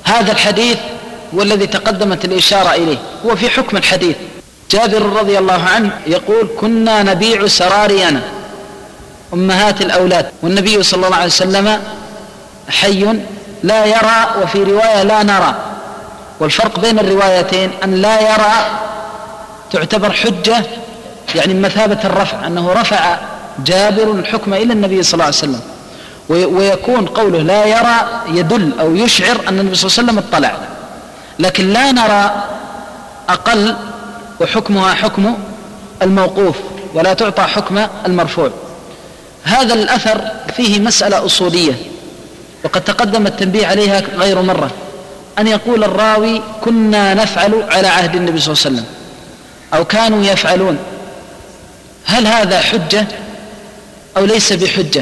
هذا الحديث والذي تقدمت الإشارة إليه هو في حكم الحديث. جابر رضي الله عنه يقول: كنا نبيع سرارينا أمهات الأولاد والنبي صلى الله عليه وسلم حي لا يرى، وفي رواية لا نرى. والفرق بين الروايتين أن لا يرى تعتبر حجة، يعني مثابة الرفع، أنه رفع جابر الحكم إلى النبي صلى الله عليه وسلم، ويكون قوله لا يرى يدل أو يشعر أن النبي صلى الله عليه وسلم اطلع. لكن لا نرى أقل، وحكمها حكم الموقوف ولا تعطى حكم المرفوع. هذا الأثر فيه مسألة أصولية وقد تقدم التنبيه عليها غير مرة، أن يقول الراوي كنا نفعل على عهد النبي صلى الله عليه وسلم أو كانوا يفعلون، هل هذا حجة أو ليس بحجة؟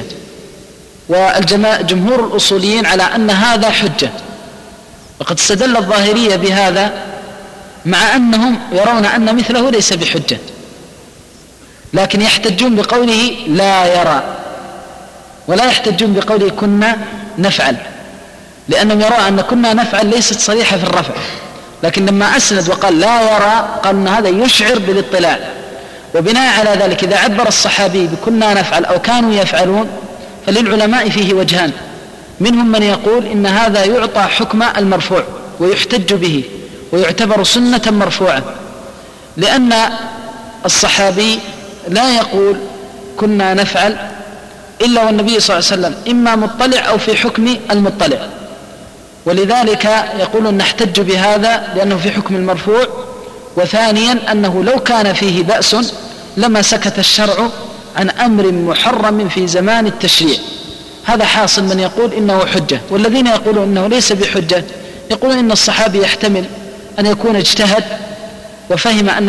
وجمهور الأصوليين على أن هذا حجة، وقد استدل الظاهرية بهذا مع أنهم يرون أن مثله ليس بحجة، لكن يحتجون بقوله لا يرى ولا يحتجون بقوله كنا نفعل، لأنهم يرون أن كنا نفعل ليست صريحة في الرفع، لكن لما أسند وقال لا يرى قال أن هذا يشعر بالاطلاع. وبناء على ذلك إذا عبر الصحابي بكنا نفعل أو كانوا يفعلون فللعلماء فيه وجهان، منهم من يقول إن هذا يعطى حكم المرفوع ويحتج به ويعتبر سنة مرفوعة، لأن الصحابي لا يقول كنا نفعل إلا والنبي صلى الله عليه وسلم إما مطلع أو في حكم المطلع، ولذلك يقولون نحتج بهذا لأنه في حكم المرفوع. وثانيا أنه لو كان فيه بأس لما سكت الشرع عن أمر محرم في زمان التشريع. هذا حاصل من يقول إنه حجة، والذين يقولون إنه ليس بحجة يقولون إن الصحابي يحتمل أن يكون اجتهد وفهم أن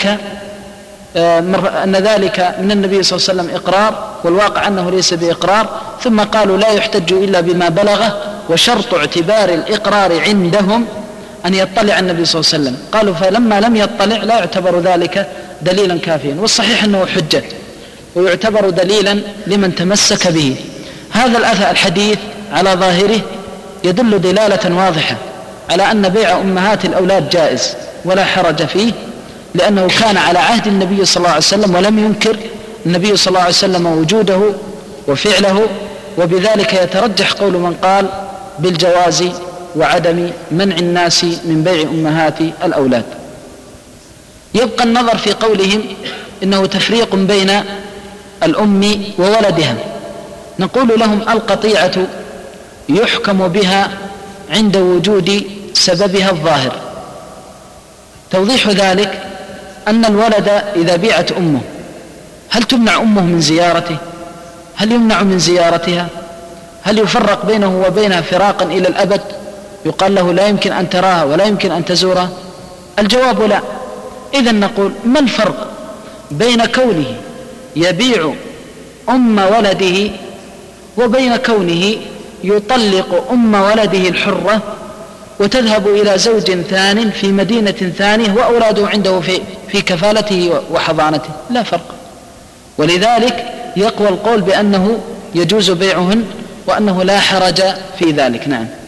ذلك من النبي صلى الله عليه وسلم إقرار، والواقع أنه ليس بإقرار، ثم قالوا لا يحتج إلا بما بلغه، وشرط اعتبار الإقرار عندهم أن يطلع النبي صلى الله عليه وسلم. قالوا فلما لم يطلع لا يعتبر ذلك دليلا كافيا، والصحيح أنه حجة ويعتبر دليلا لمن تمسك به. هذا الحديث على ظاهره يدل دلالة واضحة على أن بيع أمهات الأولاد جائز ولا حرج فيه، لأنه كان على عهد النبي صلى الله عليه وسلم ولم ينكر النبي صلى الله عليه وسلم وجوده وفعله، وبذلك يترجح قول من قال بالجواز وعدم منع الناس من بيع أمهات الأولاد. يبقى النظر في قولهم إنه تفريق بين الأم وولدها. نقول لهم القطيعة يحكم بها عند وجود سببها الظاهر. توضيح ذلك أن الولد إذا بيعت أمه هل تمنع أمه من زيارته؟ هل يمنع من زيارتها؟ هل يفرق بينه وبينها فراقا إلى الأبد يقال له لا يمكن أن تراها ولا يمكن أن تزورها؟ الجواب لا. إذن نقول ما الفرق بين كونه يبيع أم ولده وبين كونه يطلق أم ولده الحرة وتذهب إلى زوج ثان في مدينة ثانية وأولاده عنده في كفالته وحضانته؟ لا فرق. ولذلك يقوى القول بأنه يجوز بيعهن وأنه لا حرج في ذلك. نعم.